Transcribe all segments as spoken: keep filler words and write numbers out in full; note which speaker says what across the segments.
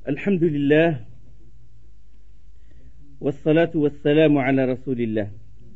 Speaker 1: Alhamdulillah, wassalatu wassalamu ala rasulillah.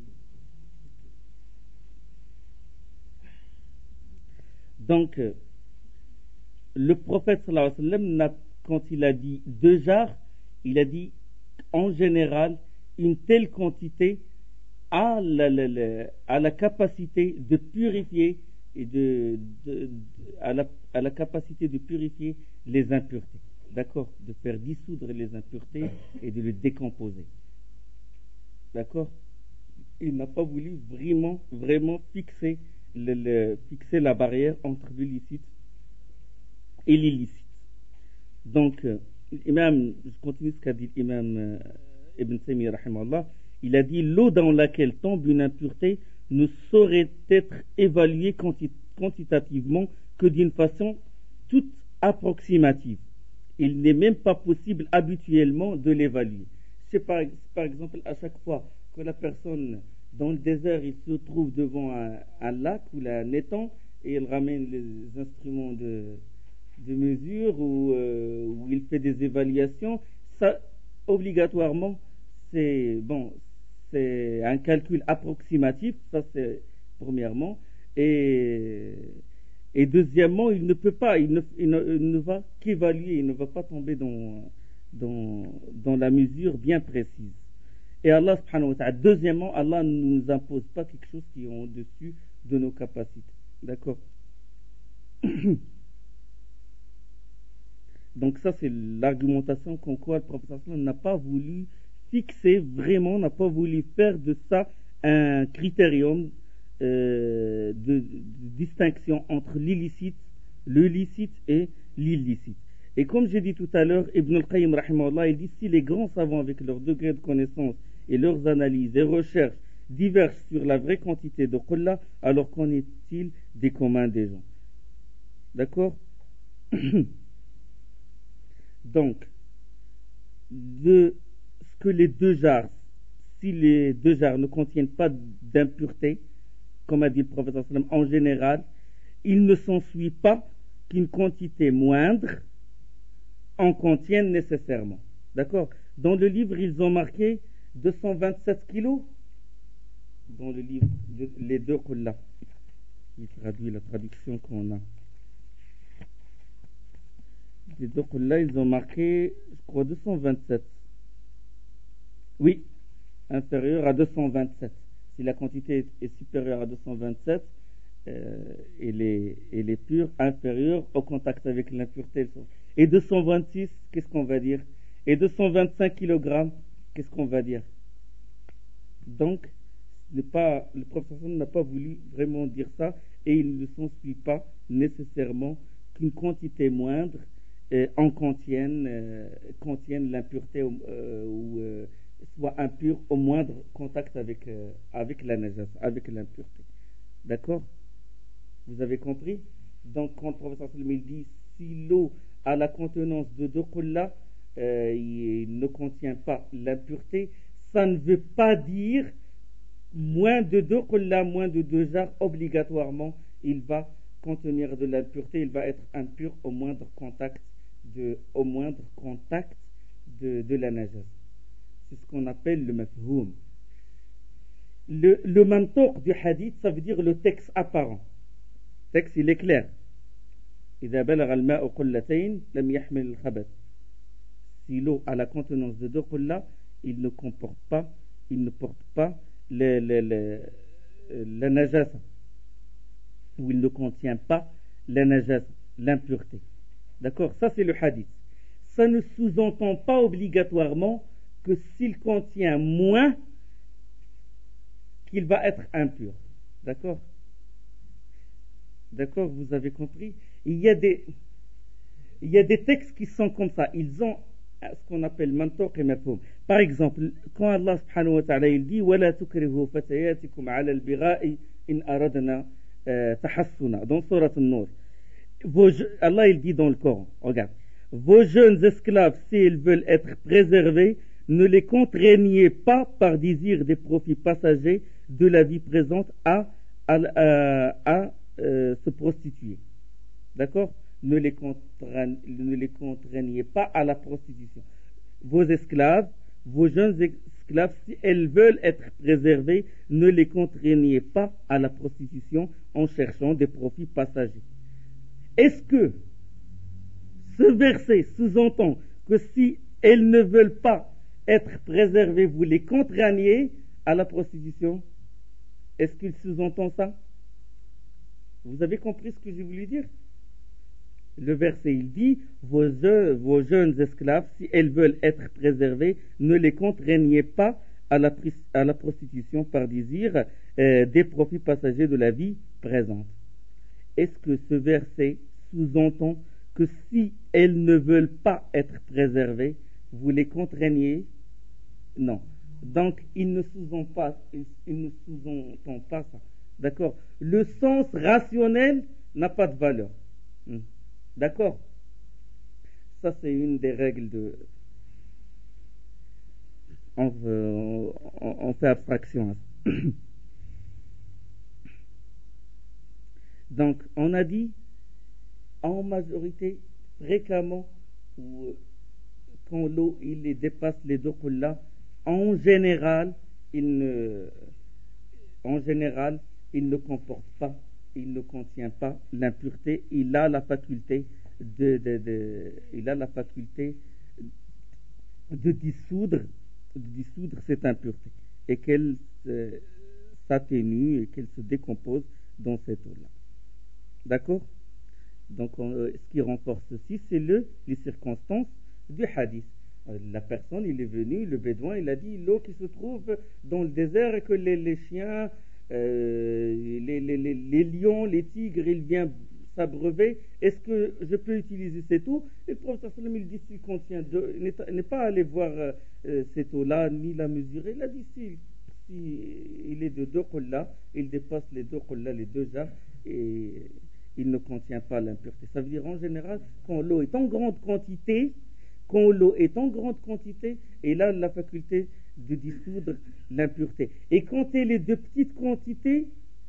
Speaker 1: Donc, le prophète sallallahu alayhi wa sallam, n'a, quand il a dit deux jarres, il a dit en général une telle quantité a la, la, la, a la capacité de purifier et de, de, de à, la, à la capacité de purifier les impuretés, d'accord, de faire dissoudre les impuretés et de les décomposer, d'accord. Il n'a pas voulu vraiment, vraiment fixer, le, le, fixer la barrière entre le licite et l'illicite. Donc, euh, l'imam, je continue ce qu'a dit l'imam euh, Ibn Taymiyyah rahimahullah. Il a dit: l'eau dans laquelle tombe une impureté ne saurait être évaluée quanti- quantitativement que d'une façon toute approximative. Il n'est même pas possible habituellement de l'évaluer. C'est par, par exemple, à chaque fois que la personne dans le désert, il se trouve devant un, un lac ou un étang et il ramène les instruments de, de mesure ou euh, où il fait des évaluations, ça obligatoirement c'est bon. C'est un calcul approximatif, ça c'est premièrement, et, et deuxièmement, il ne peut pas, il ne, il ne, il ne va qu'évaluer, il ne va pas tomber dans, dans, dans la mesure bien précise. Et Allah subhanahu wa ta'ala, deuxièmement, Allah ne nous impose pas quelque chose qui est au-dessus de nos capacités. D'accord? Donc ça c'est l'argumentation qu'en quoi le prophète n'a pas voulu fixer, vraiment n'a pas voulu faire de ça un critérium euh, de, de distinction entre l'illicite, le licite et l'illicite. Et comme j'ai dit tout à l'heure, Ibn al-Qayyim rahimahullah, il dit: si les grands savants avec leur degré de connaissance et leurs analyses et recherches divergent sur la vraie quantité de qulla, alors qu'en est-il des communs des gens? D'accord? Donc, de ce que les deux jarres, si les deux jarres ne contiennent pas d'impureté, comme a dit le prophète en général, il ne s'ensuit pas qu'une quantité moindre en contienne nécessairement. D'accord? Dans le livre, ils ont marqué deux cent vingt-sept kilos. Dans le livre, de, les deux qulla. Il traduit la traduction qu'on a. Les deux qulla, ils ont marqué, je crois, deux cent vingt-sept. Oui, inférieur à deux cent vingt-sept. Si la quantité est, est supérieure à deux cent vingt-sept, euh, elle, est, elle est pure, inférieure au contact avec l'impureté. Et deux cent vingt-six, qu'est-ce qu'on va dire? Et deux cent vingt-cinq kilogrammes, qu'est-ce qu'on va dire? Donc, pas, le professeur n'a pas voulu vraiment dire ça, et il ne s'ensuit pas nécessairement qu'une quantité moindre euh, en contienne, euh, contienne l'impureté euh, ou euh, soit impure au moindre contact avec, euh, avec la najas, avec l'impureté. D'accord? Vous avez compris? Donc, quand le professeur il dit si l'eau a la contenance de deux qulla, euh, il ne contient pas l'impureté, ça ne veut pas dire moins de deux qulla, moins de deux jarres, obligatoirement, il va contenir de l'impureté, il va être impur au moindre contact de, au moindre contact de, de la najas. C'est ce qu'on appelle le mafhoum. Le, le mantoq du hadith, ça veut dire le texte apparent. Le texte, il est clair. إذا بلغ الماء قلتين لم يحمل الخبث. Si l'eau a la contenance de deux qulla, il ne comporte pas, il ne porte pas le, le, le, la najasa, ou il ne contient pas la najasa, l'impureté. D'accord? Ça c'est le hadith. Ça ne sous-entend pas obligatoirement que s'il contient moins, qu'il va être impur. D'accord? D'accord, vous avez compris? Il y a des, il y a des textes qui sont comme ça. Ils ont ce qu'on appelle mantoq et mafhoum. Par exemple, quand Allah subhanahu wa ta'ala il dit وَلَا تُكْرِهُ فَتَيَاتِكُمْ عَلَى الْبِغَاءِ إِنْ أَرَدْنَا تَحَسُّنًا. Dans Surat An-Nur. Allah il dit dans le Coran, regarde, vos jeunes esclaves, s'ils veulent être préservés, ne les contraignez pas par désir des profits passagers de la vie présente à, à, à, à euh, se prostituer. D'accord? ne les, contraignez, ne les contraignez pas à la prostitution. Vos esclaves, vos jeunes esclaves, si elles veulent être préservées, ne les contraignez pas à la prostitution en cherchant des profits passagers. Est-ce que ce verset sous-entend que si elles ne veulent pas être préservées, vous les contraignez à la prostitution? Est-ce qu'il sous-entend ça? Vous avez compris ce que j'ai voulu dire? Le verset, il dit, vos, vos jeunes esclaves, si elles veulent être préservées, ne les contraignez pas à la, à la prostitution par désir euh, des profits passagers de la vie présente. Est-ce que ce verset sous-entend que si elles ne veulent pas être préservées, vous les contraignez? Non. Donc, il ne sous-entend pas, il, il ne sous-entend pas ça. D'accord? Le sens rationnel n'a pas de valeur. Hmm. D'accord? Ça, c'est une des règles de... On, on, on fait abstraction à ça. Donc, on a dit, en majorité, fréquemment, ou, quand l'eau il dépasse les deux qullas, en général, il ne, en général, il ne comporte pas, il ne contient pas l'impureté. Il a la faculté de, de, de il a la faculté de dissoudre, de dissoudre cette impureté et qu'elle euh, s'atténue et qu'elle se décompose dans cette eau-là. D'accord? Donc, on, euh, ce qui renforce ceci, c'est le, les circonstances du hadith. Euh, la personne, il est venu, le bédouin, il a dit l'eau qui se trouve dans le désert et que les, les chiens, euh, les, les, les, les lions, les tigres, ils viennent s'abreuver. Est-ce que je peux utiliser cette eau? Et le prophète sallam, il dit s'il contient deux, il n'est pas allé voir euh, cette eau-là, ni la mesurer. Il a dit si, si il est de deux qullas, il dépasse les deux qullas, les deux jarres, et il ne contient pas l'impureté. Ça veut dire en général, quand l'eau est en grande quantité, quand l'eau est en grande quantité, elle a la faculté de dissoudre l'impureté. Et quand elle est de petite quantité,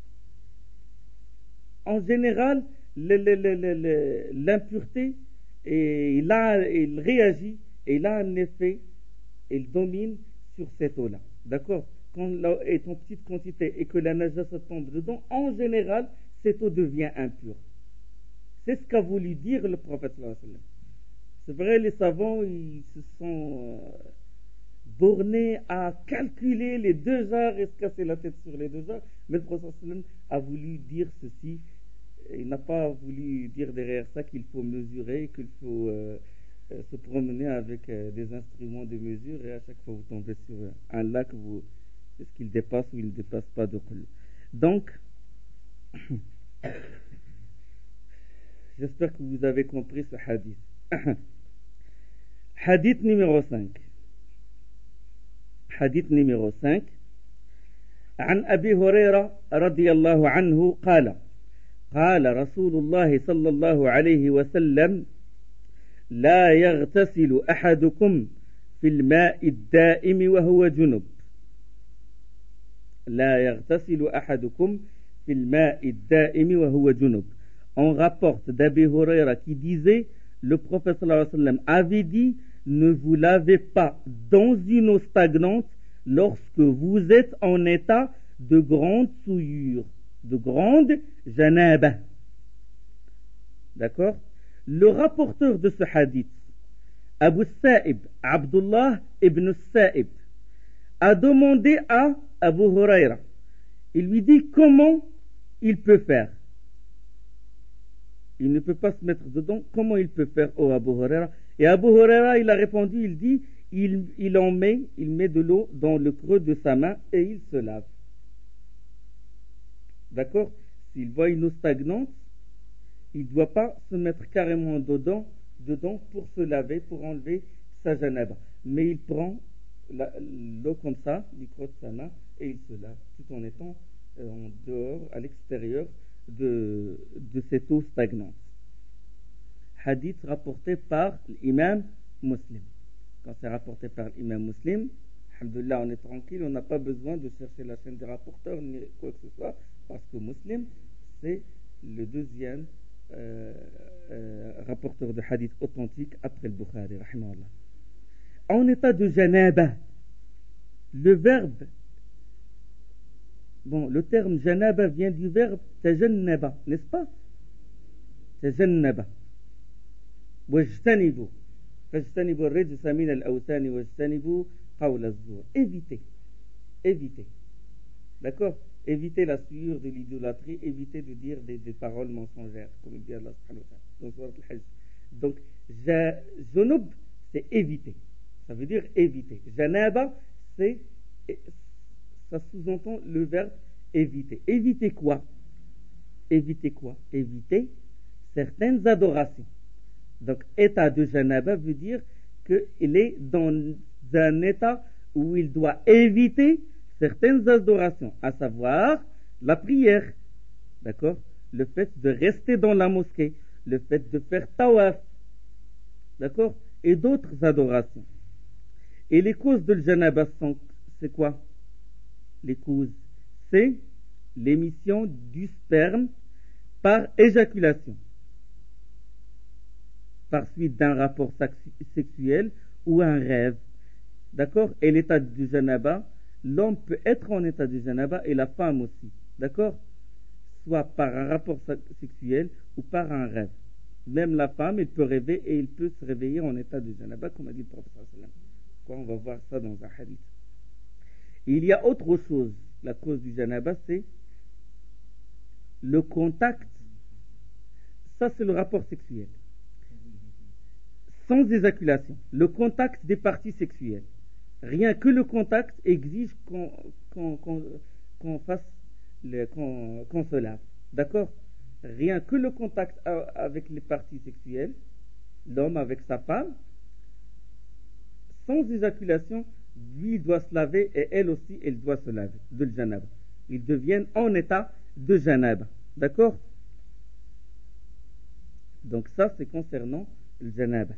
Speaker 1: en général, le, le, le, le, l'impureté, et il, a, il réagit, et il a un effet, il domine sur cette eau-là. D'accord? Quand l'eau est en petite quantité et que la najasa tombe dedans, en général, cette eau devient impure. C'est ce qu'a voulu dire le prophète sallallahu alayhi wa sallam. C'est vrai, les savants, ils se sont euh, bornés à calculer les deux jarres et se casser la tête sur les deux jarres, mais le prophète sallallahu alayhi wa sallam a voulu dire ceci. Il n'a pas voulu dire derrière ça qu'il faut mesurer, qu'il faut euh, euh, se promener avec euh, des instruments de mesure, et à chaque fois vous tombez sur un lac, vous, est-ce qu'il dépasse ou il ne dépasse pas de qul. Donc, j'espère que vous avez compris ce hadith. Hadith numéro cinq. Hadith numéro cinq. عن أبي هريرة رضي الله عنه قال قال رسول الله صلى الله عليه وسلم لا يغتسل أحدكم في الماء الدائم وهو جنب لا يغتسل أحدكم في الماء الدائم وهو جنب. On rapporte d'Abi Huraira qui disait, le prophète sallallahu alayhi wa sallam avait dit, ne vous lavez pas dans une eau stagnante lorsque vous êtes en état de grande souillure, de grande janaba. D'accord? Le rapporteur de ce hadith, Abu Sa'ib, Abdullah ibn Sa'ib, a demandé à Abu Huraira. Il lui dit comment il peut faire. Il ne peut pas se mettre dedans. Comment il peut faire, oh Abu Huraira? Et Abu Huraira, il a répondu, il dit, il, il en met, il met de l'eau dans le creux de sa main et il se lave. D'accord? S'il voit une eau stagnante, il ne doit pas se mettre carrément dedans, dedans pour se laver, pour enlever sa janaba. Mais il prend la, l'eau comme ça, du creux de sa main, et il se lave, tout en étant euh, en dehors, à l'extérieur de, de cette eau stagnante. Hadith rapporté par l'imam Muslim. Quand c'est rapporté par l'imam Muslim, alhamdoulilah, on est tranquille, on n'a pas besoin de chercher la chaîne des rapporteurs ni quoi que ce soit, parce que Muslim, c'est le deuxième euh, euh, rapporteur de hadith authentique après le Bukhari, rahimahullah. En état de janaba, le verbe, bon, le terme janaba vient du verbe tajannaba, n'est-ce pas? Tajannaba. Wajtanibu. Fajtanibu rijsa min al-awthani wajtanibu qawla az-zur. Évitez. Évitez. D'accord? Évitez la souillure de l'idolâtrie, évitez de dire des, des paroles mensongères, comme dit Allah subhanahu wa ta'ala dans Surat al-Hajj. Donc, junub, c'est éviter. Ça veut dire éviter. Janaba, c'est, ça sous-entend le verbe éviter. Éviter quoi? Éviter quoi? Éviter certaines adorations. Donc, état de janaba veut dire qu'il est dans un état où il doit éviter certaines adorations, à savoir la prière, d'accord, le fait de rester dans la mosquée, le fait de faire tawaf, d'accord, et d'autres adorations. Et les causes de l'janaba sont, c'est quoi? Les causes, c'est l'émission du sperme par éjaculation, par suite d'un rapport sexuel ou un rêve, d'accord. Et l'état du janaba, l'homme peut être en état de janaba et la femme aussi, d'accord, soit par un rapport sexuel ou par un rêve. Même la femme, elle peut rêver et il peut se réveiller en état de janaba, comme a dit le prophète sallallahu alayhi wa sallam. On va voir ça dans un hadith. Il y a autre chose. La cause du janaba, c'est le contact. Ça, c'est le rapport sexuel sans éjaculation, le contact des parties sexuelles. Rien que le contact exige qu'on, qu'on, qu'on, qu'on fasse le, qu'on, qu'on se lave. D'accord? Rien que le contact avec les parties sexuelles, l'homme avec sa femme, sans éjaculation, lui doit se laver et elle aussi, elle doit se laver de janaba. Ils deviennent en état de janaba. D'accord? Donc ça, c'est concernant le janaba.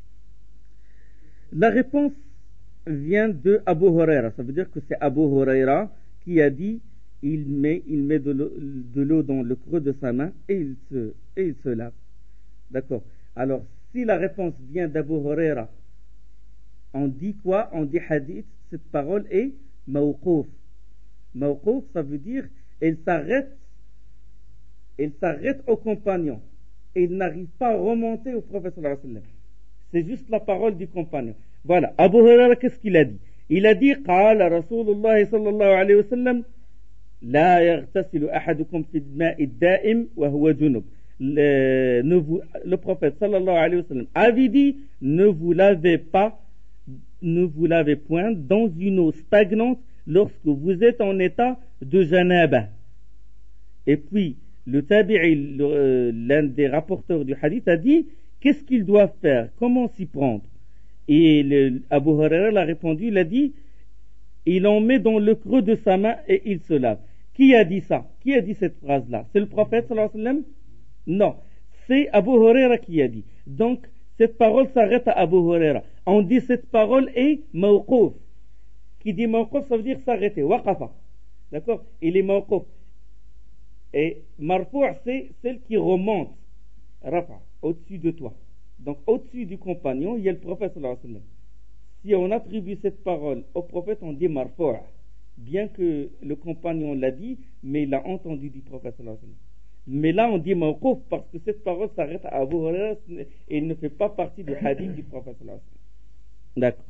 Speaker 1: La réponse vient de Abu Huraira. Ça veut dire que c'est Abu Huraira qui a dit il met, il met de, l'eau, de l'eau dans le creux de sa main et il se, et il se lave. D'accord. Alors, si la réponse vient d'Abu Huraira, on dit quoi? On dit hadith. Cette parole est mawqouf. Mawqouf, ça veut dire elle s'arrête, elle s'arrête au compagnon. Et il n'arrive pas à remonter au prophète sallallahu alayhi wa sallam. C'est juste la parole du compagnon. Voilà. Abu Huraira, qu'est-ce qu'il a dit? Il a dit, qala Rasulullah sallallahu alayhi wa sallam, la yaghtasilu ahadukum fi al-ma'i ad-da'im wa huwa junub. Le, ne vous, le prophète sallallahu alayhi wa sallam avait dit, ne vous lavez pas, ne vous lavez point dans une eau stagnante lorsque vous êtes en état de janaba. Et puis, le tabi'i, l'un des rapporteurs du hadith, a dit, qu'est-ce qu'il doit faire? Comment s'y prendre? Et le, Abu Huraira a répondu, il a dit, il en met dans le creux de sa main et il se lave. Qui a dit ça? Qui a dit cette phrase-là? C'est le prophète sallallahu alayhi wa sallam? Non, c'est Abu Huraira qui a dit. Donc, cette parole s'arrête à Abu Huraira. On dit cette parole est mawqouf. Qui dit mawqouf, ça veut dire s'arrêter. Waqafa. D'accord? Il est mawqouf. Et marfou' c'est celle qui remonte. Rafa, au-dessus de toi. Donc, au-dessus du compagnon, il y a le prophète sallallahu alayhi wa sallam. Si on attribue cette parole au prophète, on dit marfou'. Bien que le compagnon l'a dit, mais il l'a entendu du prophète sallallahu alayhi wa sallam. Mais là, on dit mawqouf parce que cette parole s'arrête à Abu Huraira et ne fait pas partie du hadith du prophète sallallahu alayhi wa sallam. D'accord.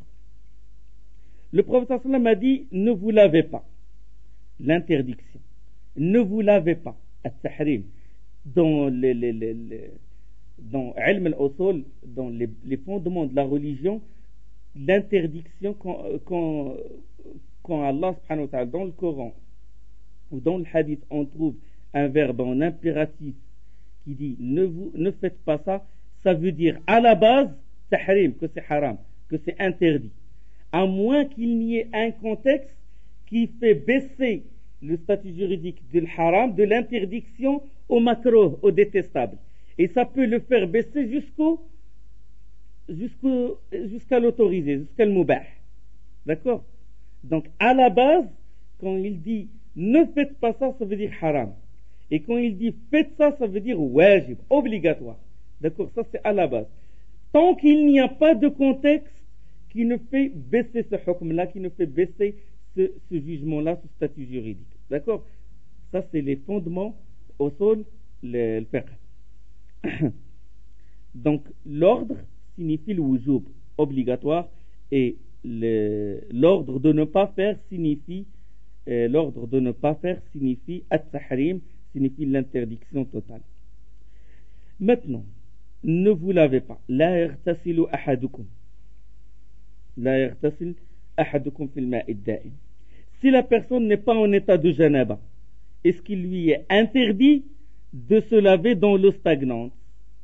Speaker 1: Le prophète sallallahu alayhi wa sallam a dit, ne vous lavez pas. L'interdiction. Ne vous lavez pas. At-tahrim. Dans les, les, les, les dans ilm al-usul, dans les, les fondements de la religion, l'interdiction quand, quand, quand Allah subhanahu wa ta'ala, dans le Coran ou dans le hadith, on trouve un verbe en impératif qui dit ne, vous, ne faites pas ça, ça veut dire à la base tahrim, que c'est haram, que c'est interdit, à moins qu'il n'y ait un contexte qui fait baisser le statut juridique du haram, de l'interdiction au makruh, au détestable. Et ça peut le faire baisser jusqu'au, jusqu'au, jusqu'à l'autoriser, jusqu'à le mubah. D'accord? Donc, à la base, quand il dit ne faites pas ça, ça veut dire haram. Et quand il dit faites ça, ça veut dire wajib, obligatoire. D'accord, ça c'est à la base. Tant qu'il n'y a pas de contexte qui ne fait baisser ce hukm-là, qui ne fait baisser ce, ce jugement-là, ce statut juridique. D'accord? Ça c'est les fondements au sol, le, le fiqh. Donc l'ordre signifie le wujub, obligatoire, et le, l'ordre de ne pas faire signifie euh, l'ordre de ne pas faire signifie at-tahrim, signifie l'interdiction totale. Maintenant, ne vous lavez pas. La yartasilu ahadukum. La yartasil ahadukum fil ma'i da'im. Si la personne n'est pas en état de janaba, est-ce qu'il lui est interdit de se laver dans l'eau stagnante?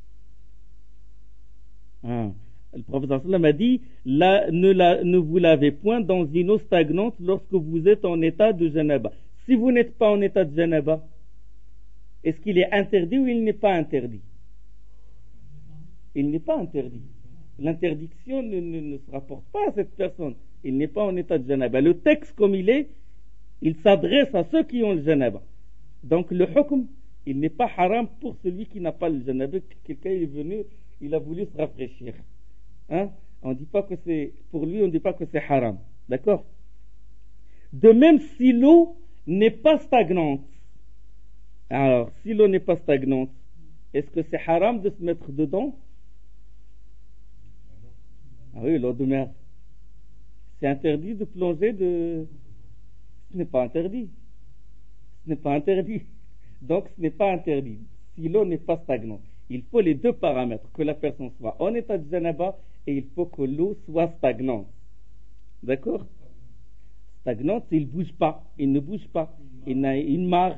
Speaker 1: Ah. Le prophète sallam a dit la, ne, la, ne vous lavez point dans une eau stagnante lorsque vous êtes en état de janaba. Si vous n'êtes pas en état de janaba, est-ce qu'il est interdit ou il n'est pas interdit? Il n'est pas interdit. L'interdiction ne, ne, ne se rapporte pas à cette personne. Il n'est pas en état de janaba. Le texte comme il est, il s'adresse à ceux qui ont le janaba. Donc le hukm, il n'est pas haram pour celui qui n'a pas le janaba. Quelqu'un est venu, il a voulu se rafraîchir. Hein? On dit pas que c'est, pour lui, on ne dit pas que c'est haram. D'accord? De même, si l'eau n'est pas stagnante. Alors, si l'eau n'est pas stagnante, est-ce que c'est haram de se mettre dedans? Ah oui, l'eau de mer. C'est interdit de plonger de... Ce n'est pas interdit. Ce n'est pas interdit. Donc, ce n'est pas interdit. Si l'eau n'est pas stagnante. Il faut les deux paramètres. Que la personne soit en état de janaba et il faut que l'eau soit stagnante. D'accord? Stagnante, il ne bouge pas. Il ne bouge pas. Il n'a une marre.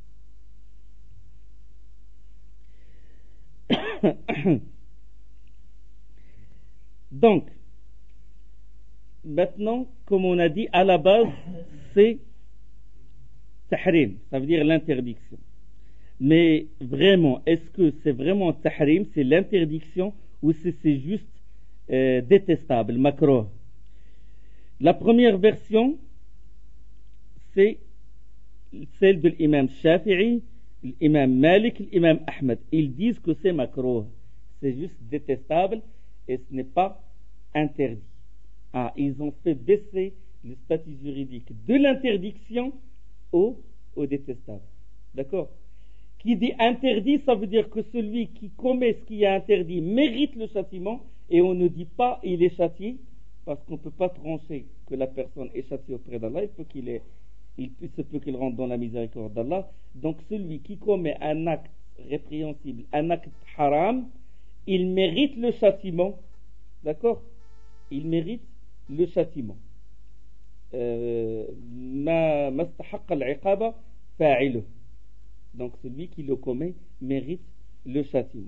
Speaker 1: Donc, maintenant, comme on a dit, à la base, c'est tahrim, ça veut dire l'interdiction. Mais vraiment, est-ce que c'est vraiment tahrim, c'est l'interdiction, ou c'est, c'est juste euh, détestable, makruh? La première version, c'est celle de l'imam Shafi'i, l'imam Malik, l'imam Ahmed. Ils disent que c'est makruh, c'est juste détestable et ce n'est pas interdit. Ah, ils ont fait baisser le statut juridique de l'interdiction au, au détestable. D'accord? Qui dit interdit, ça veut dire que celui qui commet ce qui est interdit mérite le châtiment, et on ne dit pas il est châtié, parce qu'on ne peut pas trancher que la personne est châtiée auprès d'Allah, il, faut qu'il est, il se peut qu'il rentre dans la miséricorde d'Allah. Donc celui qui commet un acte répréhensible, un acte haram, il mérite le châtiment. D'accord? Il mérite le châtiment. Ma mastahaqqa al-iqaba fa'iluh. Donc celui qui le commet mérite le châtiment.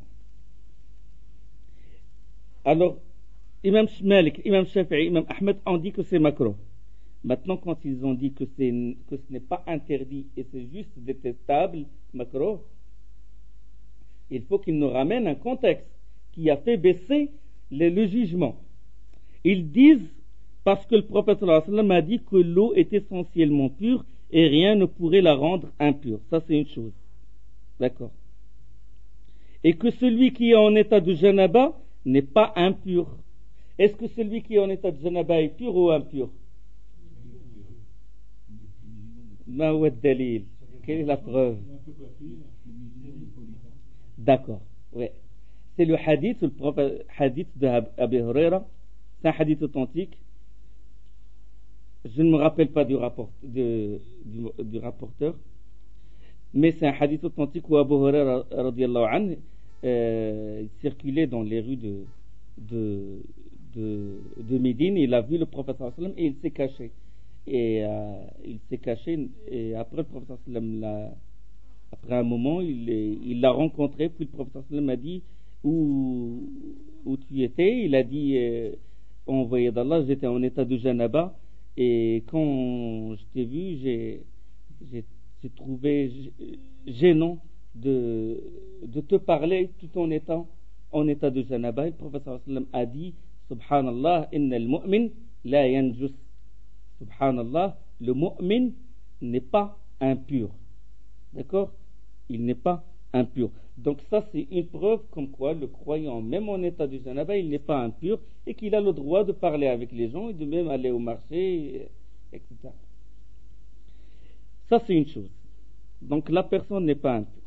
Speaker 1: Alors, Imam Malik, Imam Shafi'i, Imam Ahmed ont dit que c'est makruh. Maintenant, quand ils ont dit que, c'est, que ce n'est pas interdit et c'est juste détestable, makruh, il faut qu'ils nous ramènent un contexte qui a fait baisser le, le jugement. Ils disent, parce que le prophète sallallahu alayhi wa sallam a dit que l'eau est essentiellement pure et rien ne pourrait la rendre impure. Ça, c'est une chose. D'accord. Et que celui qui est en état de janaba n'est pas impur. Est-ce que celui qui est en état de janaba est pur ou impur? Ma huwa ad-dalil? Quelle est la preuve? D'accord. Ouais. C'est le hadith, le propre hadith de Abu Huraira. C'est un hadith authentique. Je ne me rappelle pas du, rapport, de, du, du rapporteur, mais c'est un hadith authentique où Abu Huraira radiyallahu anhu euh, circulait dans les rues de, de, de, de Médine. Il a vu le prophète sallallahu alayhi wa sallam et il s'est caché. Et euh, il s'est caché, et après le prophète sallallahu alayhi wa sallam, après un moment, il, il l'a rencontré, puis le prophète sallallahu alayhi wa sallam a dit où, où tu étais. Il a dit euh, envoyé d'Allah, j'étais en état de janaba. Et quand je t'ai vu, j'ai, j'ai, j'ai trouvé gênant de, de te parler tout en étant en état de janaba. Le prophète sallallahu alayhi wa sallam a dit Subhanallah, inna al-mu'min la yanjus. Subhanallah, le mu'min n'est pas impur. D'accord? Il n'est pas impur. Donc ça, c'est une preuve comme quoi le croyant, même en état de janaba, il n'est pas impur et qu'il a le droit de parler avec les gens et de même aller au marché, et cetera. Ça, c'est une chose. Donc la personne n'est pas impure.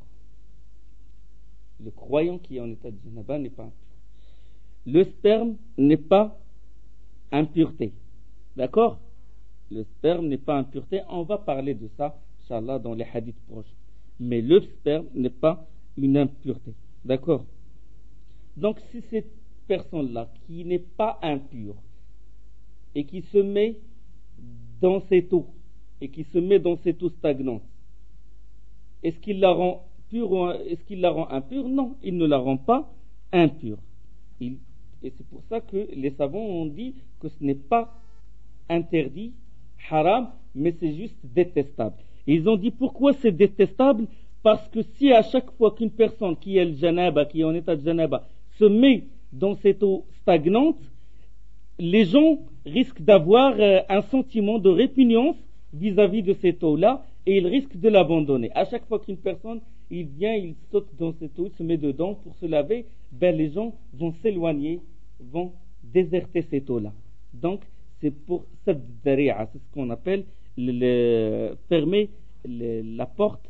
Speaker 1: Le croyant qui est en état de janaba n'est pas impur. Le sperme n'est pas impureté. D'accord? Le sperme n'est pas impureté. On va parler de ça, Inch'Allah, dans les hadiths proches. Mais le sperme n'est pas une impureté. D'accord? Donc si cette personne-là, qui n'est pas impure, et qui se met dans cette eau, et qui se met dans cette eau stagnante, est-ce qu'il la rend pure ou est-ce qu'il la rend impure? Non, il ne la rend pas impure. Il, et c'est pour ça que les savants ont dit que ce n'est pas interdit, haram, mais c'est juste détestable. Et ils ont dit pourquoi c'est détestable? Parce que si à chaque fois qu'une personne qui est le janaba, qui est en état de janaba, se met dans cette eau stagnante, les gens risquent d'avoir euh, un sentiment de répugnance vis-à-vis de cette eau-là, et ils risquent de l'abandonner. À chaque fois qu'une personne, il vient, il saute dans cette eau, il se met dedans pour se laver, ben les gens vont s'éloigner, vont déserter cette eau-là. Donc, c'est pour sadd dari'a, c'est ce qu'on appelle le, le, fermer le, la porte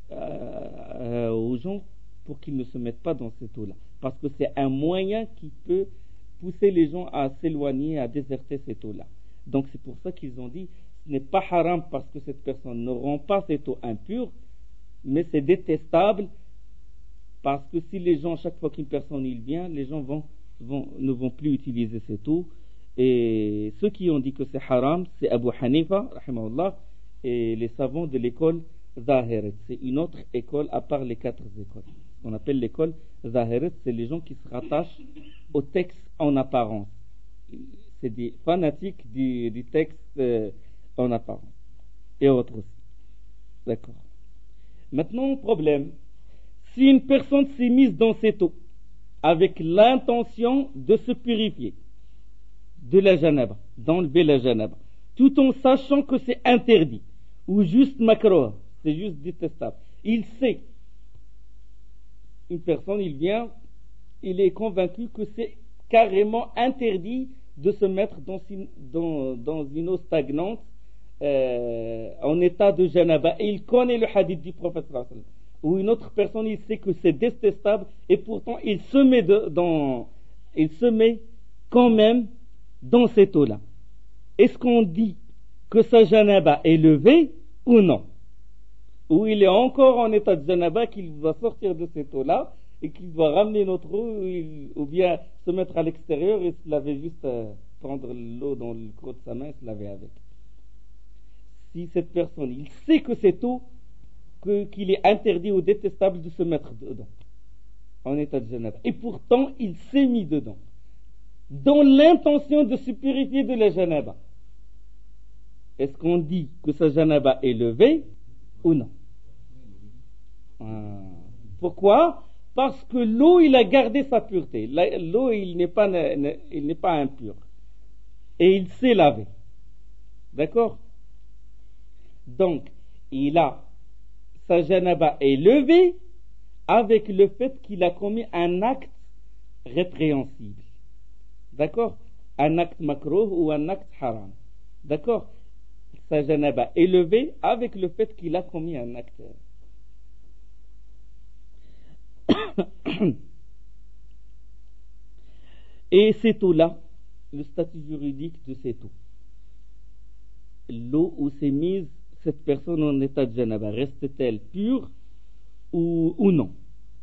Speaker 1: euh, aux gens pour qu'ils ne se mettent pas dans cette eau-là. Parce que c'est un moyen qui peut pousser les gens à s'éloigner, à déserter cette eau-là. Donc, c'est pour ça qu'ils ont dit ce n'est pas haram parce que cette personne ne rend pas cette eau impure, mais c'est détestable parce que si les gens, chaque fois qu'une personne il vient, les gens vont, vont, ne vont plus utiliser cette eau. Et ceux qui ont dit que c'est haram, c'est Abu Hanifa, rahimahullah, et les savants de l'école Zahirit. C'est une autre école à part les quatre écoles. On appelle l'école Zahirit, c'est les gens qui se rattachent au texte en apparence. C'est des fanatiques du, du texte euh, en apparence. Et autres aussi. D'accord. Maintenant, problème. Si une personne s'est mise dans cette eau avec l'intention de se purifier de la janaba, d'enlever la janaba, tout en sachant que c'est interdit, ou juste makruh, c'est juste détestable. Il sait, une personne, il vient, il est convaincu que c'est carrément interdit de se mettre dans une, dans, dans une eau stagnante euh, en état de janaba. Et il connaît le hadith du prophète sallallahu alayhi wa sallam. Ou une autre personne, il sait que c'est détestable et pourtant il se met de, dans, il se met quand même dans cette eau-là. Est-ce qu'on dit que sa janaba est levée ou non? Ou il est encore en état de janaba, qu'il va sortir de cette eau-là et qu'il doit ramener notre eau, ou, il, ou bien se mettre à l'extérieur et se laver juste, euh, prendre l'eau dans le creux de sa main et se laver avec. Si cette personne, il sait que cette eau, que, qu'il est interdit ou détestable de se mettre dedans, en état de janaba, et pourtant il s'est mis dedans, dans l'intention de se purifier de la janaba, est-ce qu'on dit que sa janaba est levée ou non? Ah. Pourquoi? Parce que l'eau, il a gardé sa pureté. L'eau, il n'est pas, il n'est pas impur. Et il s'est lavé. D'accord? Donc, il a, sa janaba est levée avec le fait qu'il a commis un acte répréhensible. D'accord? Un acte makruh ou un acte haram. D'accord? Sa janaba est levée avec le fait qu'il a commis un acte. Et cette eau-là, le statut juridique de cette eau, l'eau où s'est mise cette personne en état de janaba, reste-t-elle pure ou, ou non?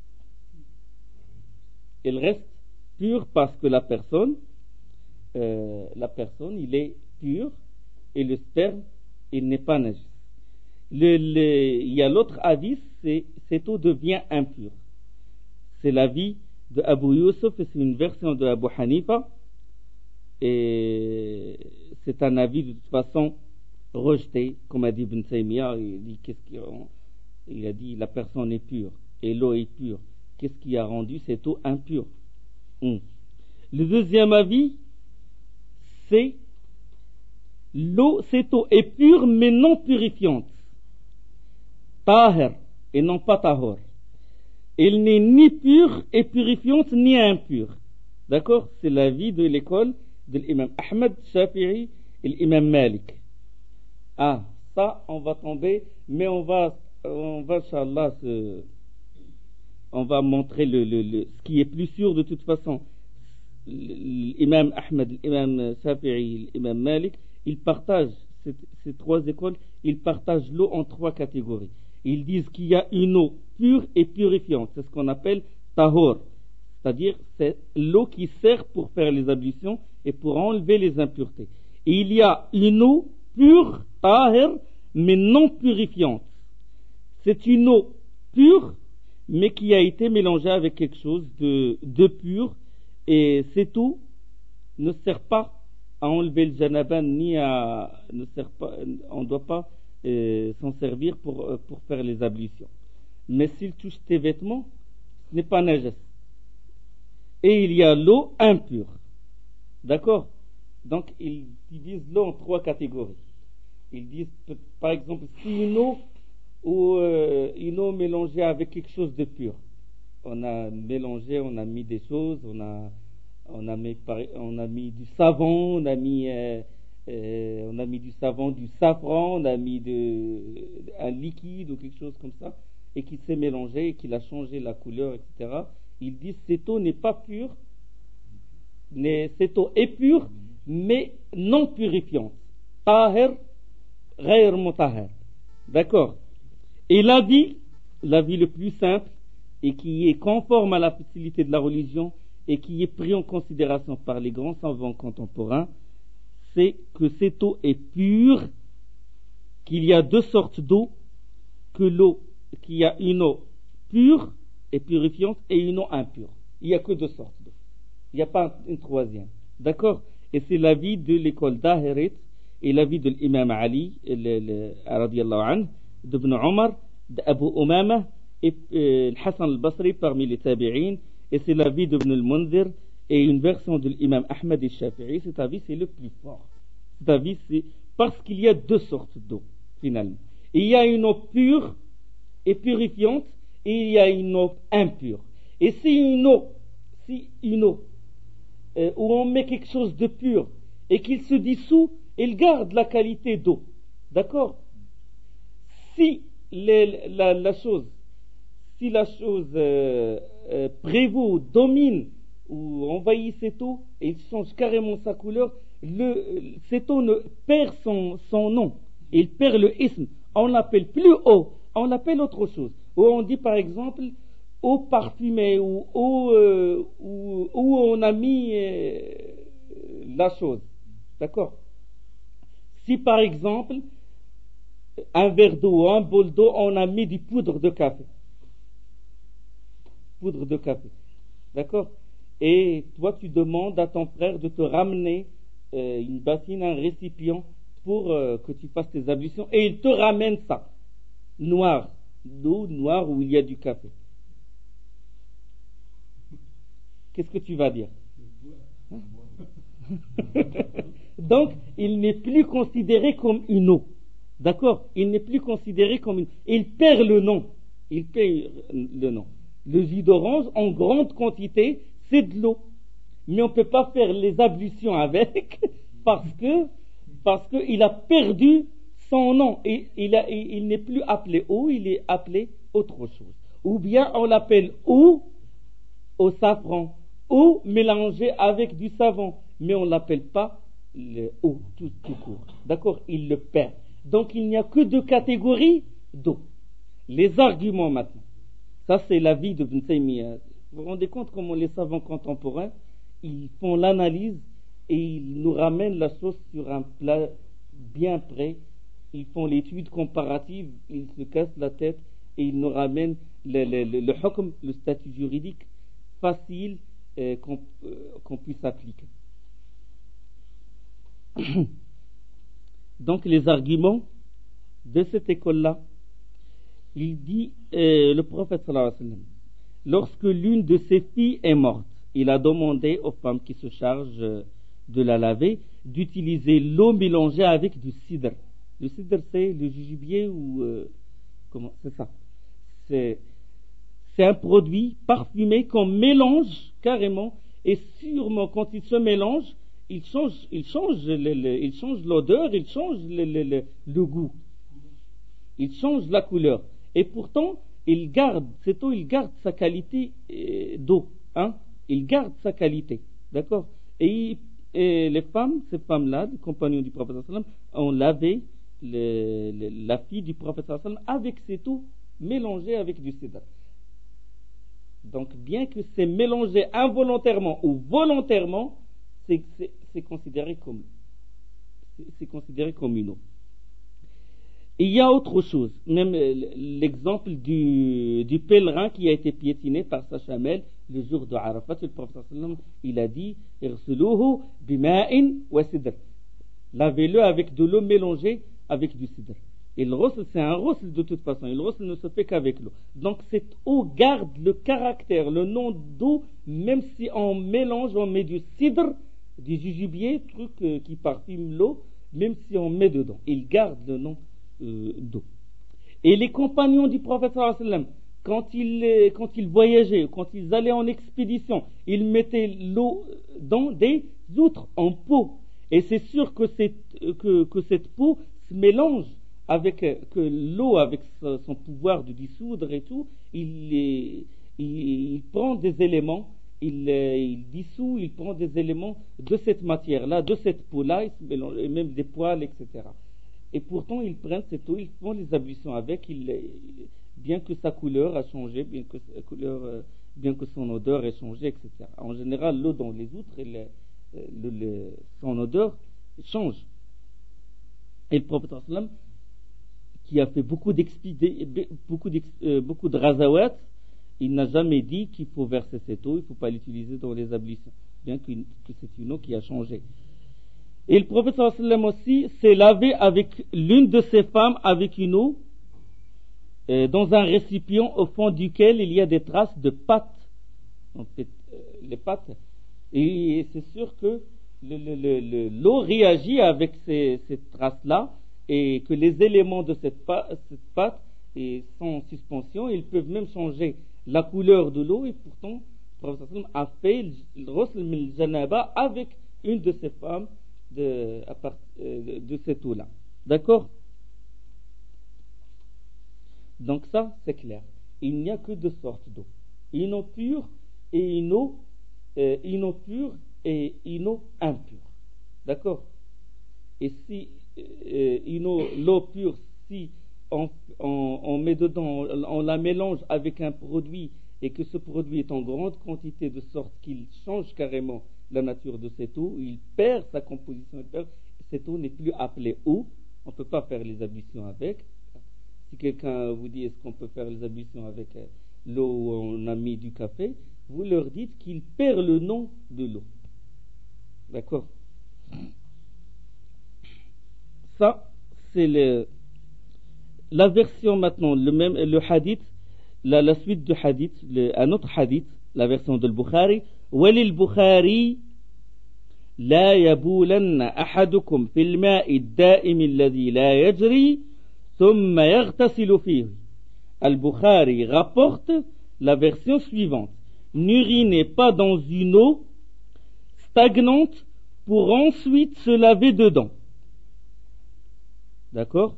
Speaker 1: Elle reste pure parce que la personne, euh, la personne, il est pur et le sperme, il n'est pas najis. Le, le, il y a l'autre avis, c'est cette eau devient impure. C'est l'avis de Abu Yusuf et c'est une version de Abu Hanifa. Et c'est un avis de toute façon rejeté, comme a dit Ibn Taymiyyah. Il dit, qu'est-ce qui, il a dit la personne est pure et l'eau est pure. Qu'est-ce qui a rendu cette eau impure? hum. Le deuxième avis, c'est l'eau, cette eau est pure mais non purifiante. Tahir et non pas tahor. elle n'est ni pure et purifiante, ni impure. D'accord? C'est l'avis de l'école de l'imam Ahmed, Shafi'i et l'imam Malik. Ah, ça, on va tomber, mais on va, on va, Inch'Allah, se, on va montrer le, le, le, ce qui est plus sûr de toute façon. L'imam Ahmed, l'imam Shafi'i, l'imam Malik, ils partagent, ces, ces trois écoles, ils partagent l'eau en trois catégories. Ils disent qu'il y a une eau pure et purifiante, c'est ce qu'on appelle tahor, c'est-à-dire c'est l'eau qui sert pour faire les ablutions et pour enlever les impuretés. Et il y a une eau pure, tahir, mais non purifiante. C'est une eau pure, mais qui a été mélangée avec quelque chose de, de pur, et cette eau ne sert pas à enlever le janaban, ni à, ne sert pas, on ne doit pas euh, s'en servir pour, pour faire les ablutions. Mais s'il touche tes vêtements, ce n'est pas najas. Et il y a l'eau impure. D'accord? Donc, ils divisent l'eau en trois catégories. Ils disent, par exemple, si une eau, ou euh, une eau mélangée avec quelque chose de pur. On a mélangé, on a mis des choses, on a, on a, mis, on a mis du savon, on a mis, euh, euh, on a mis du savon, du safran, on a mis de, un liquide ou quelque chose comme ça, et qui s'est mélangé et qui a changé la couleur, et cetera. Ils disent cette eau n'est pas pure, mais cette eau est pure, mais non purifiante. Tahir, ghayr mutahhar. D'accord? Et l'avis, l'avis le plus simple, et qui est conforme à la facilité de la religion, et qui est pris en considération par les grands savants contemporains, c'est que cette eau est pure, qu'il y a deux sortes d'eau, que l'eau, qu'il y a une eau pure et purifiante et une eau impure. Il n'y a que deux sortes d'eau. Il n'y a pas une troisième. D'accord? Et c'est l'avis de l'école d'Ahirit et l'avis de l'imam Ali, radiyallahu anhu, d'Ibn Omar, d'Abu Umama et euh, Hassan al-Basri parmi les tabi'in, et c'est l'avis d'Ibn al-Munzir et une version de l'imam Ahmed et Shafi'i. Cet avis, c'est le plus fort. Cet avis, c'est parce qu'il y a deux sortes d'eau, finalement. Il y a une eau pure et purifiante, et il y a une eau impure. Et si une eau, si une eau, euh, où on met quelque chose de pur, et qu'il se dissout, il garde la qualité d'eau. D'accord? Si les, la, la chose, si la chose euh, euh, prévaut, domine, ou envahit cette eau, et il change carrément sa couleur, le, cette eau ne perd son, son nom, il perd le ism. On l'appelle plus eau, on l'appelle autre chose. Ou on dit par exemple eau parfumée, ou eau euh, où, où on a mis euh, la chose. D'accord? Si par exemple un verre d'eau, un bol d'eau, on a mis du poudre de café. Poudre de café. D'accord? Et toi, tu demandes à ton frère de te ramener euh, une bassine, un récipient pour euh, que tu fasses tes ablutions. Et il te ramène ça. Noir. D'eau noire où il y a du café. Qu'est-ce que tu vas dire? Hein? Donc, il n'est plus considéré comme une eau. D'accord? Il n'est plus considéré comme une... Il perd le nom. Il perd le nom. Le jus d'orange, en grande quantité, c'est de l'eau. Mais on ne peut pas faire les ablutions avec parce que parce qu'il a perdu son nom. Et il, a, il, il n'est plus appelé eau, il est appelé autre chose. Ou bien on l'appelle eau au safran, eau mélangée avec du savon. Mais on ne l'appelle pas l'eau tout, tout court. D'accord? Il le perd. Donc il n'y a que deux catégories d'eau. Les arguments maintenant. Ça c'est l'avis de Ibn Taymiyyah. Vous vous rendez compte comment les savants contemporains, ils font l'analyse et ils nous ramènent la chose sur un plat bien près. Ils font l'étude comparative, ils se cassent la tête et ils nous ramènent le, le, le, le hukm, le statut juridique facile euh, qu'on, euh, qu'on puisse appliquer. Donc les arguments de cette école-là, il dit, euh, le prophète sallallahu alayhi wa sallam, lorsque l'une de ses filles est morte, il a demandé aux femmes qui se chargent de la laver d'utiliser l'eau mélangée avec du cidre. Le cidre, c'est le jujubier ou... Euh, comment c'est ça? C'est, c'est un produit parfumé qu'on mélange carrément, et sûrement quand il se mélange, il change, il change, le, le, il change l'odeur, il change le, le, le, le goût, il change la couleur. Et pourtant, il garde, cette eau, il garde sa qualité euh, d'eau, hein, il garde sa qualité, d'accord. Et, et les femmes, ces femmes-là, les compagnons du prophète sallam, ont lavé le, le, la fille du prophète sallam avec cette eau mélangée avec du cidre. Donc, bien que c'est mélangé involontairement ou volontairement, c'est, c'est, c'est considéré comme, c'est, c'est considéré comme une eau. Il y a autre chose, même l'exemple du, du pèlerin qui a été piétiné par sa chamelle le jour de Arafat. Le prophète sallam, il a dit Irsuluhu bima'in wa sidr. Lavez-le avec de l'eau mélangée avec du cidre. Et le ghusl, c'est un ghusl de toute façon. Et le ghusl ne se fait qu'avec l'eau. Donc cette eau garde le caractère, le nom d'eau, même si on mélange, on met du cidre, du jujubier, truc euh, qui parfume l'eau, même si on met dedans. Il garde le nom euh, d'eau. Et les compagnons du prophète sallallahu alayhi wa sallam, quand ils, quand ils voyageaient, quand ils allaient en expédition, ils mettaient l'eau dans des outres en pot. Et c'est sûr que cette, que, que cette peau se mélange avec que l'eau, avec son pouvoir de dissoudre et tout, il, il, il prend des éléments, il, il dissout, il prend des éléments de cette matière-là, de cette peau-là, et même des poils, et cetera. Et pourtant, ils prennent cette eau, ils font les ablutions avec, il, bien que sa couleur a changé, bien que sa couleur, bien que son odeur ait changé, et cetera. En général, l'eau dans les outres, elle, le, le, son odeur change. Et le prophète sallam, qui a fait beaucoup d'expéditions, beaucoup, euh, beaucoup de razawat, il n'a jamais dit qu'il faut verser cette eau, il ne faut pas l'utiliser dans les ablutions, bien que, que c'est une eau qui a changé. Et le prophète sallam aussi s'est lavé avec l'une de ses femmes avec une eau euh, dans un récipient au fond duquel il y a des traces de pâte. En fait, euh, les pâtes. Et c'est sûr que le, le, le, l'eau réagit avec ces, ces traces-là, et que les éléments de cette pâte, cette pâte et sont en suspension, ils peuvent même changer la couleur de l'eau, et pourtant le prophète sallam a fait le ghusl min janaba avec une de ses femmes de, à part, de, de cette eau-là. D'accord? Donc ça, c'est clair. Il n'y a que deux sortes d'eau. Une eau pure et une eau, euh, une eau pure et une eau impure. D'accord? Et si euh, une eau, l'eau pure, si on, on, on met dedans, on, on la mélange avec un produit, et que ce produit est en grande quantité de sorte qu'il change carrément la nature de cette eau, il perd sa composition, il perd, cette eau n'est plus appelée eau, on ne peut pas faire les ablutions avec. Si quelqu'un vous dit est-ce qu'on peut faire les ablutions avec l'eau où on a mis du café, vous leur dites qu'il perd le nom de l'eau. D'accord? Ça, c'est le, la version maintenant, le même, le hadith, la, la suite du hadith, le, un autre hadith, la version de Bukhari. وللبخاري لا يبولن أحدكم في الماء الدائم الذي لا يجري ثم يغتسل فيه. Al-Bukhari rapporte la version suivante: n'urinez pas dans une eau stagnante pour ensuite se laver dedans. D'accord?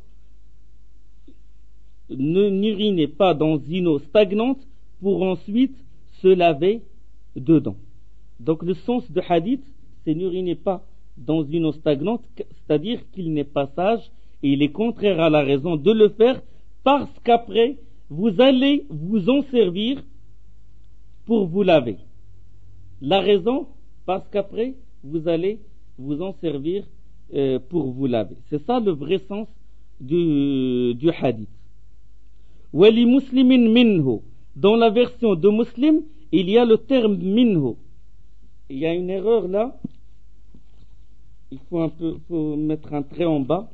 Speaker 1: Ne n'urinez pas dans une eau stagnante pour ensuite se laver dedans. Donc le sens de hadith, c'est n'urinez pas dans une eau stagnante, c'est-à-dire qu'il n'est pas sage et il est contraire à la raison de le faire, parce qu'après vous allez vous en servir pour vous laver. La raison, parce qu'après vous allez vous en servir euh, pour vous laver. C'est ça le vrai sens du, du hadith. Wali muslimin minhu. Dans la version de Muslim, il y a le terme minhu. Il y a une erreur là. Il faut un peu, faut mettre un trait en bas.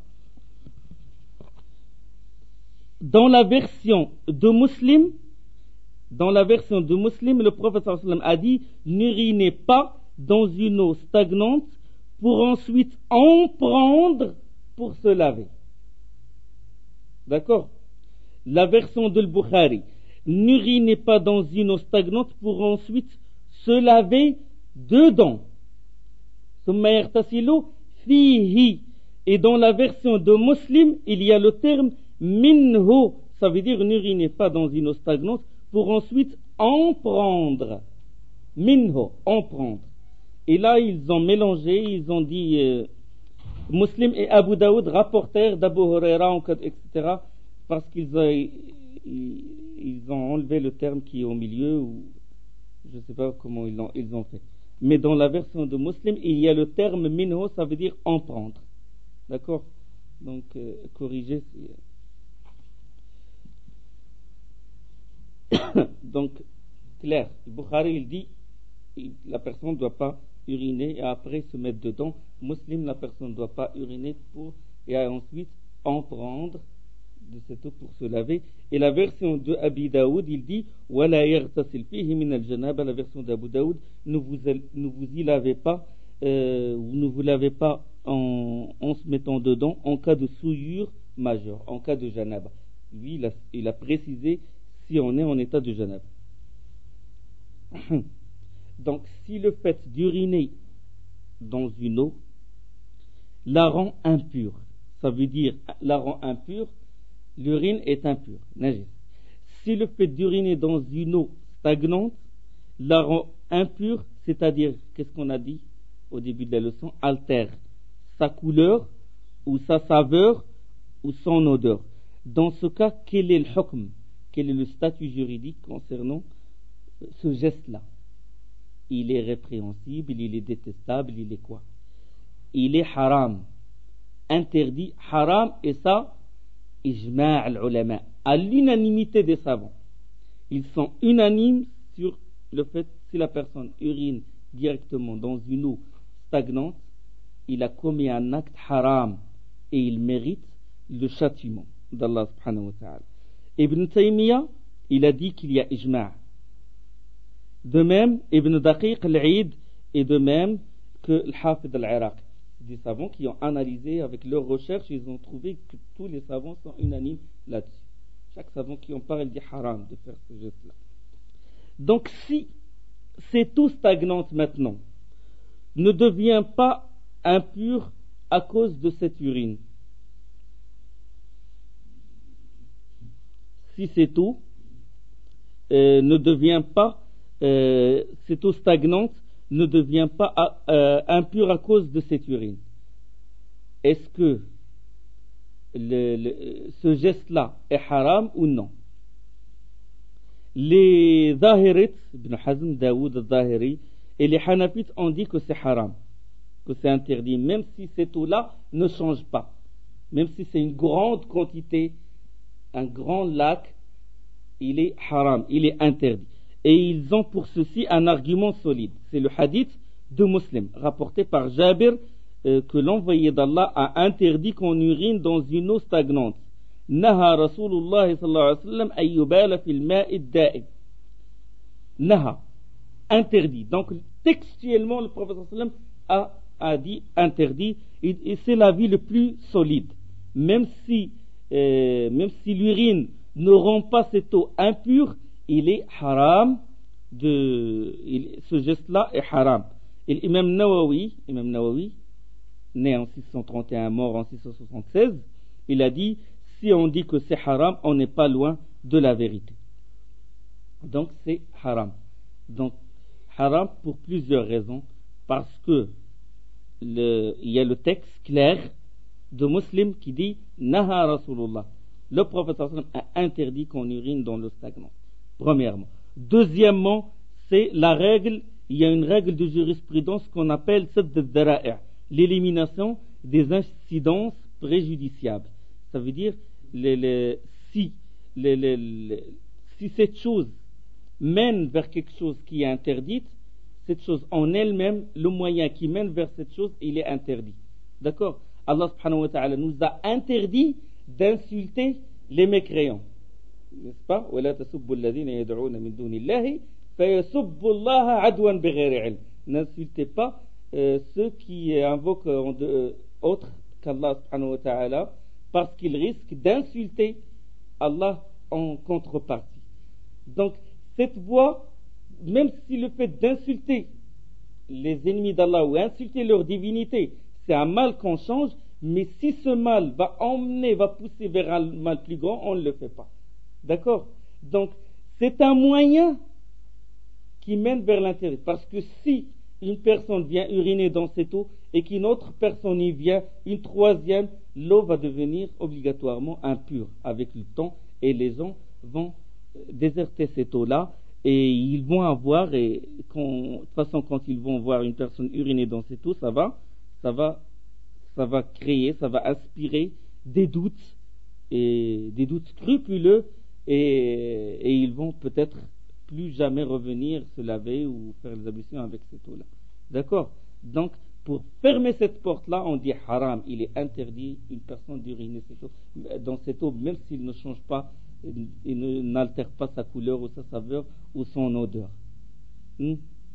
Speaker 1: Dans la version de Muslim, dans la version de Muslim, le prophète sallallahu alayhi wa sallam a dit: n'urinez pas dans une eau stagnante pour ensuite en prendre pour se laver. D'accord? La version de Bukhari: n'urinez pas dans une eau stagnante pour ensuite se laver dedans. Summa yartasilu fihi. Et dans la version de Muslim, il y a le terme minhu. Ça veut dire n'urinez pas dans une eau stagnante pour ensuite en prendre. Minhu, en prendre. Et là, ils ont mélangé, ils ont dit euh, Muslim et Abu Daoud rapportèrent d'Abu Huraira, et cetera, parce qu'ils ont, ils, ils ont enlevé le terme qui est au milieu, ou je ne sais pas comment ils ont, ils ont fait. Mais dans la version de Muslim, il y a le terme minhu, ça veut dire en prendre. D'accord? Donc, euh, corriger. Donc, clair. Le Bukhari, il dit la personne ne doit pas uriner et après se mettre dedans. Muslim, la personne ne doit pas uriner pour, et ensuite en prendre de cette eau pour se laver. Et la version de Abi Daoud, il dit Wala yartasil fihi min al-janaba. La version d'Abu Daoud, ne vous, ne vous y lavez pas, euh, ne vous lavez pas en, en se mettant dedans en cas de souillure majeure, en cas de janaba. Lui, il a, il a précisé si on est en état de janaba. Donc, si le fait d'uriner dans une eau la rend impure, ça veut dire la rend impure, l'urine est impure, najis. Si le fait d'uriner dans une eau stagnante la rend impure, c'est-à-dire, qu'est-ce qu'on a dit au début de la leçon, altère sa couleur ou sa saveur ou son odeur. Dans ce cas, quel est le hukm, quel est le statut juridique concernant ce geste-là? Il est répréhensible, il est détestable, il est quoi? Il est haram, interdit, haram, et ça, ijma' al-ulama, à l'unanimité des savants. Ils sont unanimes sur le fait que si la personne urine directement dans une eau stagnante, il a commis un acte haram et il mérite le châtiment d'Allah subhanahu wa ta'ala. Ibn Taymiyyah, il a dit qu'il y a ijma'. De même, Ibn Daqiq al-Eid, et de même que l'Hafid al-Iraq. Des savants qui ont analysé avec leurs recherches, ils ont trouvé que tous les savants sont unanimes là-dessus. Chaque savant qui en parle dit haram de faire ce geste-là. Donc si cette eau stagnante maintenant ne devient pas impure à cause de cette urine, si cette eau euh, ne devient pas Euh, cette eau stagnante ne devient pas euh, impure à cause de cette urine, est-ce que le, le, ce geste-là est haram ou non? Les Zahirites, Ibn Hazm, Daoud, al-Zahiri, et les Hanafites ont dit que c'est haram, que c'est interdit, même si cette eau-là ne change pas, même si c'est une grande quantité, un grand lac, il est haram, il est interdit. Et ils ont pour ceci un argument solide. C'est le hadith de Muslim, rapporté par Jabir, euh, que l'envoyé d'Allah a interdit qu'on urine dans une eau stagnante. Naha Rasulullah sallallahu alayhi wa sallam ayyubala fil ma'i da'ib. Naha, interdit. Donc textuellement, le prophète sallallahu alayhi wa sallam a, a dit interdit, et, et c'est l'avis le plus solide. Même si, euh, même si l'urine ne rend pas cette eau impure, il est haram, de, il, ce geste-là est haram. Et l'imam Nawawi, imam Nawawi, né en six cent trente et un, mort en six cent soixante-seize, il a dit, si on dit que c'est haram, on n'est pas loin de la vérité. Donc c'est haram. Donc haram pour plusieurs raisons, parce que le, il y a le texte clair de Muslim qui dit, Naha Rasulullah. Le prophète sallallahu alayhi wa sallam a interdit qu'on urine dans l'eau stagnante. Premièrement. Deuxièmement, c'est la règle, il y a une règle de jurisprudence qu'on appelle sadd al-dhara'i', l'élimination des incidences préjudiciables. Ça veut dire, les, les, si, les, les, les, si cette chose mène vers quelque chose qui est interdite, cette chose en elle-même, le moyen qui mène vers cette chose, il est interdit. D'accord? Allah subhanahu wa ta'ala nous a interdit d'insulter les mécréants. N'est-ce pas? وَلَا تَسُبُّوا الَّذِينَ يَدْعُونَ مِن دُونِ اللَّهِ فَيَسُبُّوا اللَّهَ عَدْوًا بِغَيْرِ عِلْمٍ. N'insultez pas euh, ceux qui invoquent euh, autre qu'Allah subhanahu wa ta'ala, parce qu'ils risquent d'insulter Allah en contrepartie. Donc, cette voie, même si le fait d'insulter les ennemis d'Allah ou insulter leur divinité, c'est un mal qu'on change, mais si ce mal va emmener, va pousser vers un mal plus grand, on ne le fait pas. D'accord? Donc, c'est un moyen qui mène vers l'intérêt. Parce que si une personne vient uriner dans cette eau et qu'une autre personne y vient, une troisième, l'eau va devenir obligatoirement impure avec le temps et les gens vont déserter cette eau-là et ils vont avoir, et quand, de toute façon quand ils vont voir une personne uriner dans cette eau, ça va, ça va, ça va créer, ça va inspirer des doutes et des doutes scrupuleux et, et ils vont peut-être plus jamais revenir se laver ou faire les ablutions avec cette eau-là. D'accord? Donc, pour fermer cette porte-là, on dit haram. Il est interdit une personne d'uriner cette eau, dans cette eau, même s'il ne change pas, il ne, n'altère pas sa couleur ou sa saveur ou son odeur. Hmm?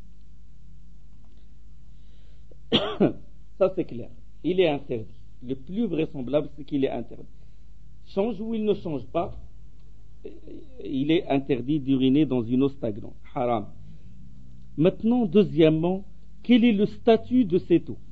Speaker 1: Ça, c'est clair. Il est interdit. Le plus vraisemblable, c'est qu'il est interdit. Change ou il ne change pas, il est interdit d'uriner dans une eau stagnante. Haram. Maintenant, deuxièmement, quel est le statut de cette eau?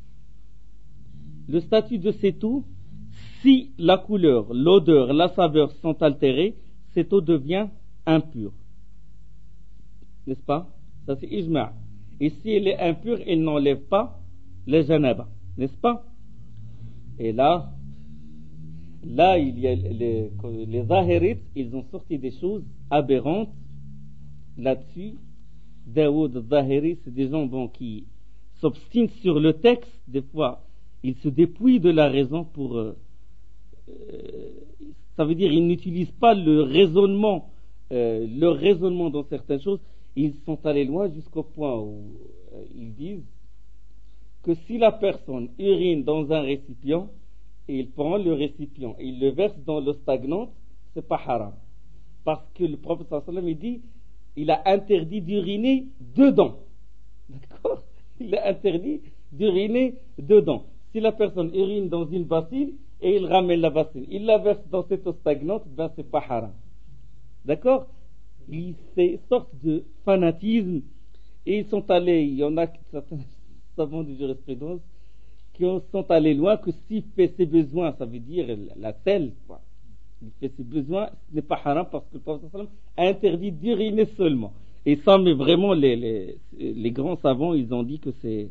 Speaker 1: Le statut de cette eau, si la couleur, l'odeur, la saveur sont altérées, cette eau devient impure. N'est-ce pas? Ça c'est ijma'. Et si elle est impure, elle n'enlève pas les janaba. N'est-ce pas? Et là, là, il y a les, les zahirites, ils ont sorti des choses aberrantes là-dessus. Daoud Zahiri, c'est des gens bon, qui s'obstinent sur le texte. Des fois, ils se dépouillent de la raison pour... Euh, euh, ça veut dire ils n'utilisent pas le raisonnement, euh, le raisonnement dans certaines choses. Ils sont allés loin jusqu'au point où euh, ils disent que si la personne urine dans un récipient, et il prend le récipient et il le verse dans l'eau stagnante, c'est pas haram. Parce que le prophète sallallahu alayhi wa sallam, il dit, il a interdit d'uriner dedans. D'accord? Il a interdit d'uriner dedans. Si la personne urine dans une bassine et il ramène la bassine, il la verse dans cette eau stagnante, ben c'est pas haram. D'accord? C'est une sorte de fanatisme. Et ils sont allés, il y en a certains savants de jurisprudence qui sont allés loin, que s'il fait ses besoins, ça veut dire la selle, quoi. Il fait ses besoins, ce n'est pas haram parce que le prophète sallam a interdit d'uriner seulement. Et ça, mais vraiment, les, les, les grands savants, ils ont dit que c'est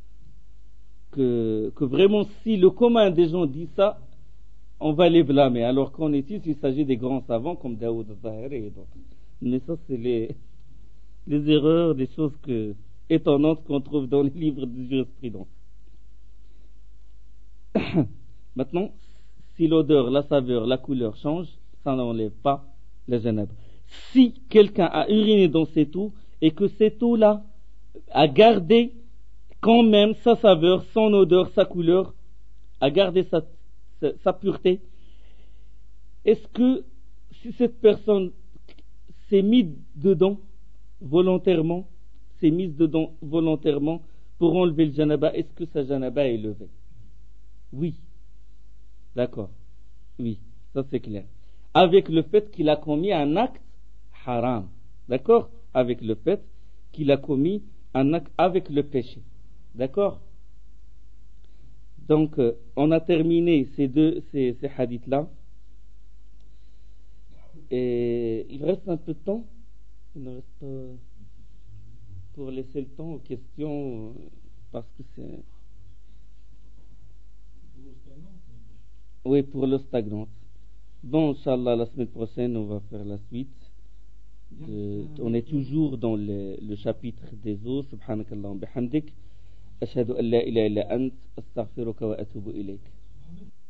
Speaker 1: que, que vraiment, si le commun des gens dit ça, on va les blâmer. Alors qu'en est-il, il s'agit des grands savants comme Daoud Zahiri et d'autres. Mais ça, c'est les, les erreurs, des choses que, étonnantes qu'on trouve dans les livres de jurisprudence. Maintenant, si l'odeur, la saveur, la couleur changent, ça n'enlève pas la janaba. Si quelqu'un a uriné dans cette eau et que cette eau-là a gardé quand même sa saveur, son odeur, sa couleur, a gardé sa, sa, sa pureté, est-ce que si cette personne s'est mise dedans volontairement, s'est mise dedans volontairement pour enlever le janaba, est-ce que sa janaba est levée? Oui. D'accord. Oui, ça c'est clair. Avec le fait qu'il a commis un acte haram. D'accord? Avec le fait qu'il a commis un acte avec le péché. D'accord? Donc, euh, on a terminé ces deux, ces, ces hadiths-là. Et il reste un peu de temps. Il ne reste pas pour laisser le temps aux questions, parce que c'est... Oui, pour l'eau stagnante. Bon, Inch'Allah, la semaine prochaine, on va faire la suite. De, on est toujours dans le, le chapitre des eaux. Subhanakallah wa bihamdik. Ashhadu an la ilaha illa ant, astaghfiruka wa atubu ilayk.